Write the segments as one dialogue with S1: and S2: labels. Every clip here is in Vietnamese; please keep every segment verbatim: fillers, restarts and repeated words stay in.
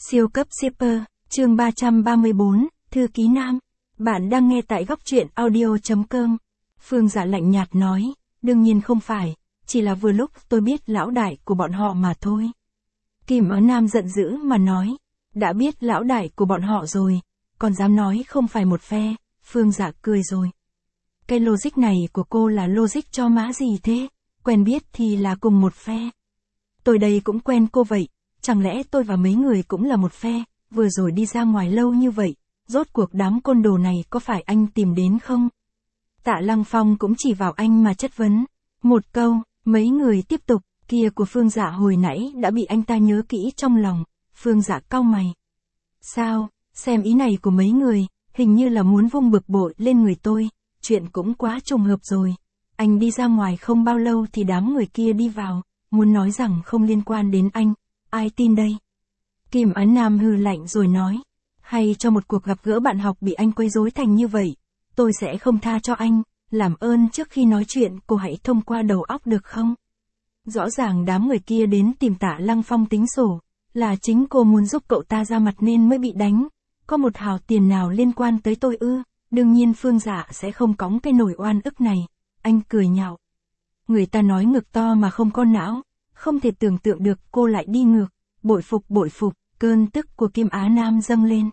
S1: Siêu cấp shipper, chương ba trăm ba mươi bốn, thư ký nam. Bạn đang nghe tại góc truyện audio chấm com. Phương Dạ lạnh nhạt nói, đương nhiên không phải, chỉ là vừa lúc tôi biết lão đại của bọn họ mà thôi. Kim Á Nam giận dữ mà nói, đã biết lão đại của bọn họ rồi, còn dám nói không phải một phe. Phương Dạ cười rồi. Cái logic này của cô là logic cho má gì thế, quen biết thì là cùng một phe. Tôi đây cũng quen cô vậy, chẳng lẽ tôi và mấy người cũng là một phe, vừa rồi đi ra ngoài lâu như vậy, rốt cuộc đám côn đồ này có phải anh tìm đến không? Tạ Lăng Phong cũng chỉ vào anh mà chất vấn. Một câu, mấy người tiếp tục, kia của Phương Dạ hồi nãy đã bị anh ta nhớ kỹ trong lòng. Phương Dạ cau mày. Sao, xem ý này của mấy người, hình như là muốn vung bực bội lên người tôi, chuyện cũng quá trùng hợp rồi. Anh đi ra ngoài không bao lâu thì đám người kia đi vào, muốn nói rằng không liên quan đến anh, ai tin đây? Kim Á Nam hừ lạnh rồi nói, hay cho một cuộc gặp gỡ bạn học bị anh quấy rối thành như vậy, tôi sẽ không tha cho anh, làm ơn trước khi nói chuyện cô hãy thông qua đầu óc được không? Rõ ràng đám người kia đến tìm Tạ Lăng Phong tính sổ, là chính cô muốn giúp cậu ta ra mặt nên mới bị đánh, có một hào tiền nào liên quan tới tôi ư? Đương nhiên Phương Dạ sẽ không cõng cái nồi oan ức này. Anh cười nhạo. Người ta nói ngực to mà không có não, không thể tưởng tượng được cô lại đi ngược, bội phục bội phục, cơn tức của Kim Á Nam dâng lên.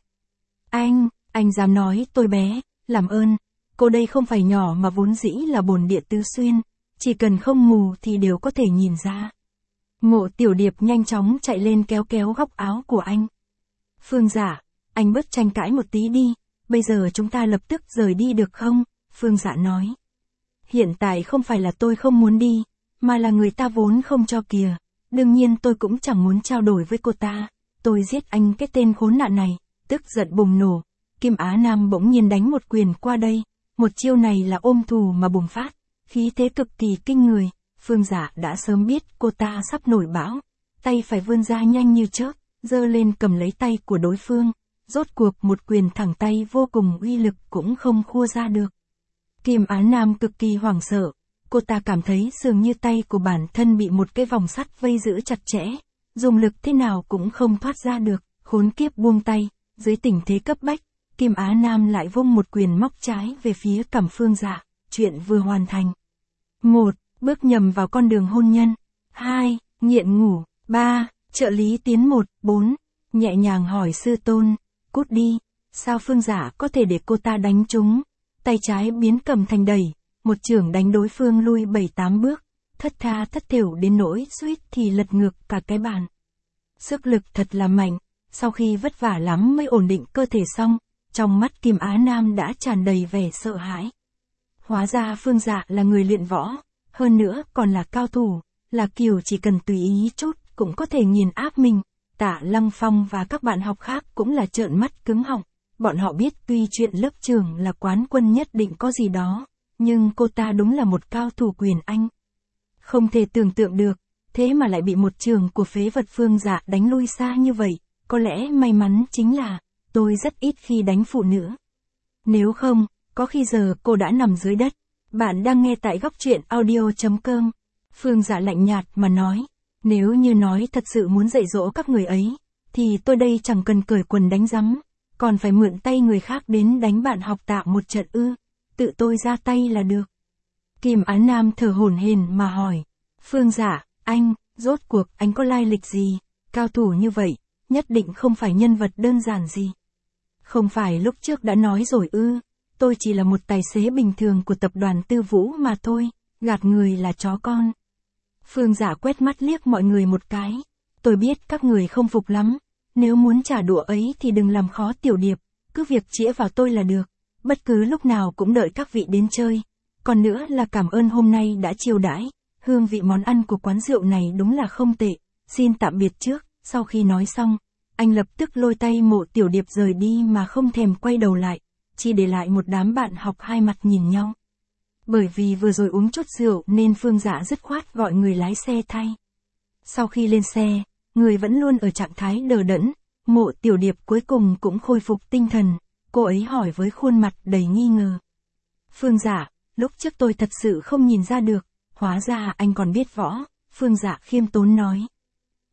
S1: Anh, anh dám nói tôi bé, làm ơn, cô đây không phải nhỏ mà vốn dĩ là bổn địa tứ xuyên, chỉ cần không mù thì đều có thể nhìn ra. Ngộ Tiểu Điệp nhanh chóng chạy lên kéo kéo góc áo của anh. Phương Dạ, anh bớt tranh cãi một tí đi, bây giờ chúng ta lập tức rời đi được không? Phương Dạ nói. Hiện tại không phải là tôi không muốn đi, mà là người ta vốn không cho kìa, đương nhiên tôi cũng chẳng muốn trao đổi với cô ta, tôi giết anh cái tên khốn nạn này, tức giận bùng nổ, Kim Á Nam bỗng nhiên đánh một quyền qua đây, một chiêu này là ôm thù mà bùng phát, khí thế cực kỳ kinh người, Phương Dạ đã sớm biết cô ta sắp nổi bão, tay phải vươn ra nhanh như chớp, giơ lên cầm lấy tay của đối phương, rốt cuộc một quyền thẳng tay vô cùng uy lực cũng không khua ra được. Kim Á Nam cực kỳ hoảng sợ, cô ta cảm thấy dường như tay của bản thân bị một cái vòng sắt vây giữ chặt chẽ, dùng lực thế nào cũng không thoát ra được, khốn kiếp buông tay, dưới tình thế cấp bách, Kim Á Nam lại vung một quyền móc trái về phía cằm Phương Dạ, chuyện vừa hoàn thành. một. Bước nhầm vào con đường hôn nhân. hai. Nghiện ngủ. ba. Trợ lý tiến một. bốn. Nhẹ nhàng hỏi sư tôn, cút đi, sao Phương Dạ có thể để cô ta đánh trúng? Tay trái biến cầm thành đẩy, một chưởng đánh đối phương lui bảy tám bước, thất tha thất thểu đến nỗi suýt thì lật ngược cả cái bàn. Sức lực thật là mạnh, sau khi vất vả lắm mới ổn định cơ thể xong, trong mắt Kim Á Nam đã tràn đầy vẻ sợ hãi. Hóa ra Phương Dạ là người luyện võ, hơn nữa còn là cao thủ, là kiểu chỉ cần tùy ý chút cũng có thể nghiền áp mình. Tạ Lăng Phong và các bạn học khác cũng là trợn mắt cứng họng. Bọn họ biết tuy chuyện lớp trưởng là quán quân nhất định có gì đó, nhưng cô ta đúng là một cao thủ quyền Anh. Không thể tưởng tượng được, thế mà lại bị một trường của phế vật Phương Dạ đánh lui xa như vậy, có lẽ may mắn chính là, tôi rất ít khi đánh phụ nữ. Nếu không, có khi giờ cô đã nằm dưới đất. Bạn đang nghe tại góc truyện audio chấm com. Phương Dạ lạnh nhạt mà nói, nếu như nói thật sự muốn dạy dỗ các người ấy, thì tôi đây chẳng cần cởi quần đánh rắm. Còn phải mượn tay người khác đến đánh bạn học Tạ một trận ư, tự tôi ra tay là được. Kim Á Nam thở hổn hển mà hỏi, Phương Dạ, anh, rốt cuộc anh có lai lịch gì, cao thủ như vậy, nhất định không phải nhân vật đơn giản gì. Không phải lúc trước đã nói rồi ư, tôi chỉ là một tài xế bình thường của tập đoàn Tư Vũ mà thôi, gạt người là chó con. Phương Dạ quét mắt liếc mọi người một cái, tôi biết các người không phục lắm. Nếu muốn trả đũa ấy thì đừng làm khó Tiểu Điệp, cứ việc chĩa vào tôi là được, bất cứ lúc nào cũng đợi các vị đến chơi. Còn nữa là cảm ơn hôm nay đã chiêu đãi, hương vị món ăn của quán rượu này đúng là không tệ, xin tạm biệt trước. Sau khi nói xong, anh lập tức lôi tay Mộ Tiểu Điệp rời đi mà không thèm quay đầu lại, chỉ để lại một đám bạn học hai mặt nhìn nhau. Bởi vì vừa rồi uống chút rượu nên Phương Dạ dứt khoát gọi người lái xe thay. Sau khi lên xe, người vẫn luôn ở trạng thái đờ đẫn, Mộ Tiểu Điệp cuối cùng cũng khôi phục tinh thần, cô ấy hỏi với khuôn mặt đầy nghi ngờ. Phương Dạ, lúc trước tôi thật sự không nhìn ra được, hóa ra anh còn biết võ, Phương Dạ khiêm tốn nói.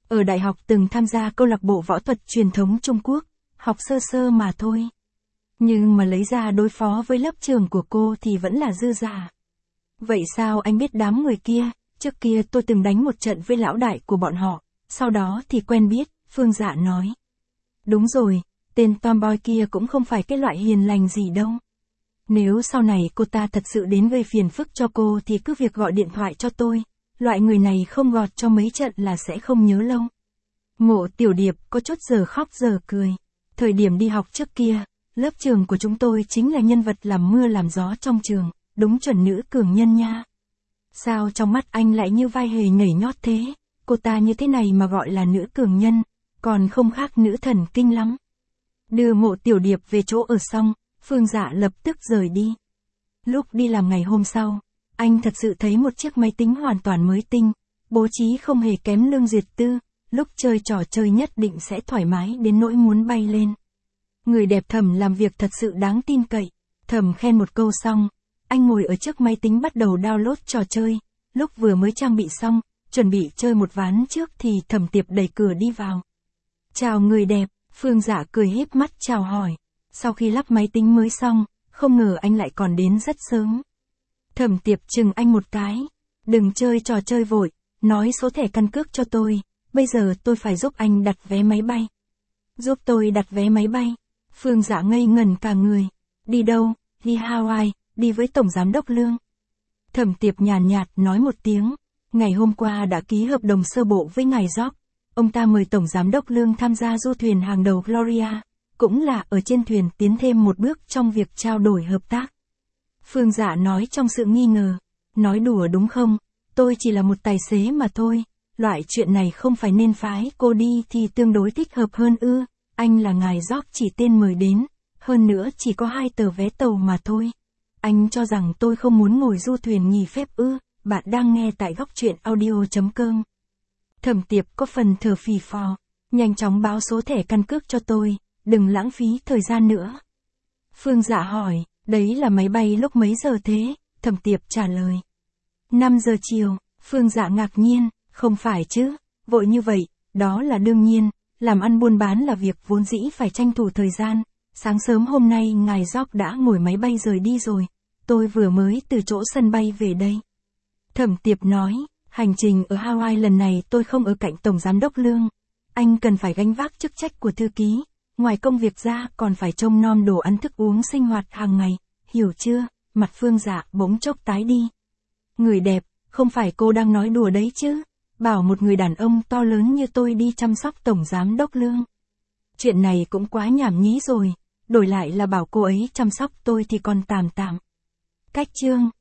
S1: Ở đại học từng tham gia câu lạc bộ võ thuật truyền thống Trung Quốc, học sơ sơ mà thôi. Nhưng mà lấy ra đối phó với lớp trưởng của cô thì vẫn là dư giả. Vậy sao anh biết đám người kia? Trước kia tôi từng đánh một trận với lão đại của bọn họ, sau đó thì quen biết, Phương Dạ nói. Đúng rồi, tên tomboy kia cũng không phải cái loại hiền lành gì đâu. Nếu sau này cô ta thật sự đến gây phiền phức cho cô thì cứ việc gọi điện thoại cho tôi, loại người này không gọt cho mấy trận là sẽ không nhớ lâu. Ngộ Tiểu Điệp có chút giờ khóc giờ cười. Thời điểm đi học trước kia, lớp trường của chúng tôi chính là nhân vật làm mưa làm gió trong trường, đúng chuẩn nữ cường nhân nha. Sao trong mắt anh lại như vai hề nhảy nhót thế, cô ta như thế này mà gọi là nữ cường nhân, còn không khác nữ thần kinh lắm. Đưa Ngộ Tiểu Điệp về chỗ ở xong, Phương Dạ lập tức rời đi. Lúc đi làm ngày hôm sau, anh thật sự thấy một chiếc máy tính hoàn toàn mới tinh, bố trí không hề kém Lương Duyệt Tư, lúc chơi trò chơi nhất định sẽ thoải mái đến nỗi muốn bay lên. Người đẹp Thẩm làm việc thật sự đáng tin cậy, Thẩm khen một câu xong, anh ngồi ở trước máy tính bắt đầu download trò chơi, lúc vừa mới trang bị xong, chuẩn bị chơi một ván trước thì Thẩm Tiệp đẩy cửa đi vào. Chào người đẹp, Phương Dạ cười híp mắt chào hỏi, sau khi lắp máy tính mới xong, không ngờ anh lại còn đến rất sớm. Thẩm Tiệp chừng anh một cái, đừng chơi trò chơi vội, nói số thẻ căn cước cho tôi, bây giờ tôi phải giúp anh đặt vé máy bay. Giúp tôi đặt vé máy bay? Phương Dạ ngây ngẩn cả người. Đi đâu? Đi Hawaii, đi với Tổng Giám đốc Lương. Thẩm Tiệp nhàn nhạt nói một tiếng, ngày hôm qua đã ký hợp đồng sơ bộ với ngài Jock, ông ta mời Tổng Giám đốc Lương tham gia du thuyền hàng đầu Gloria, cũng là ở trên thuyền tiến thêm một bước trong việc trao đổi hợp tác. Phương Dạ nói trong sự nghi ngờ, nói đùa đúng không, tôi chỉ là một tài xế mà thôi, loại chuyện này không phải nên phái cô đi thì tương đối thích hợp hơn ư, anh là ngài Jock chỉ tên mời đến, hơn nữa chỉ có hai tờ vé tàu mà thôi. Anh cho rằng tôi không muốn ngồi du thuyền nghỉ phép ư, bạn đang nghe tại góc truyện audio.com. Thẩm Tiệp có phần thở phì phò, nhanh chóng báo số thẻ căn cước cho tôi, đừng lãng phí thời gian nữa. Phương Dạ hỏi, đấy là máy bay lúc mấy giờ thế? Thẩm Tiệp trả lời. năm giờ chiều, Phương Dạ ngạc nhiên, không phải chứ, vội như vậy, đó là đương nhiên, làm ăn buôn bán là việc vốn dĩ phải tranh thủ thời gian, sáng sớm hôm nay ngài Jock đã ngồi máy bay rời đi rồi, tôi vừa mới từ chỗ sân bay về đây. Thẩm Tiệp nói, hành trình ở Hawaii lần này tôi không ở cạnh Tổng Giám đốc Lương, anh cần phải gánh vác chức trách của thư ký, ngoài công việc ra còn phải trông nom đồ ăn thức uống sinh hoạt hàng ngày, hiểu chưa? Mặt Phương Dạ bỗng chốc tái đi. Người đẹp, không phải cô đang nói đùa đấy chứ? Bảo một người đàn ông to lớn như tôi đi chăm sóc Tổng Giám đốc Lương. Chuyện này cũng quá nhảm nhí rồi, đổi lại là bảo cô ấy chăm sóc tôi thì còn tạm tạm. Cách chương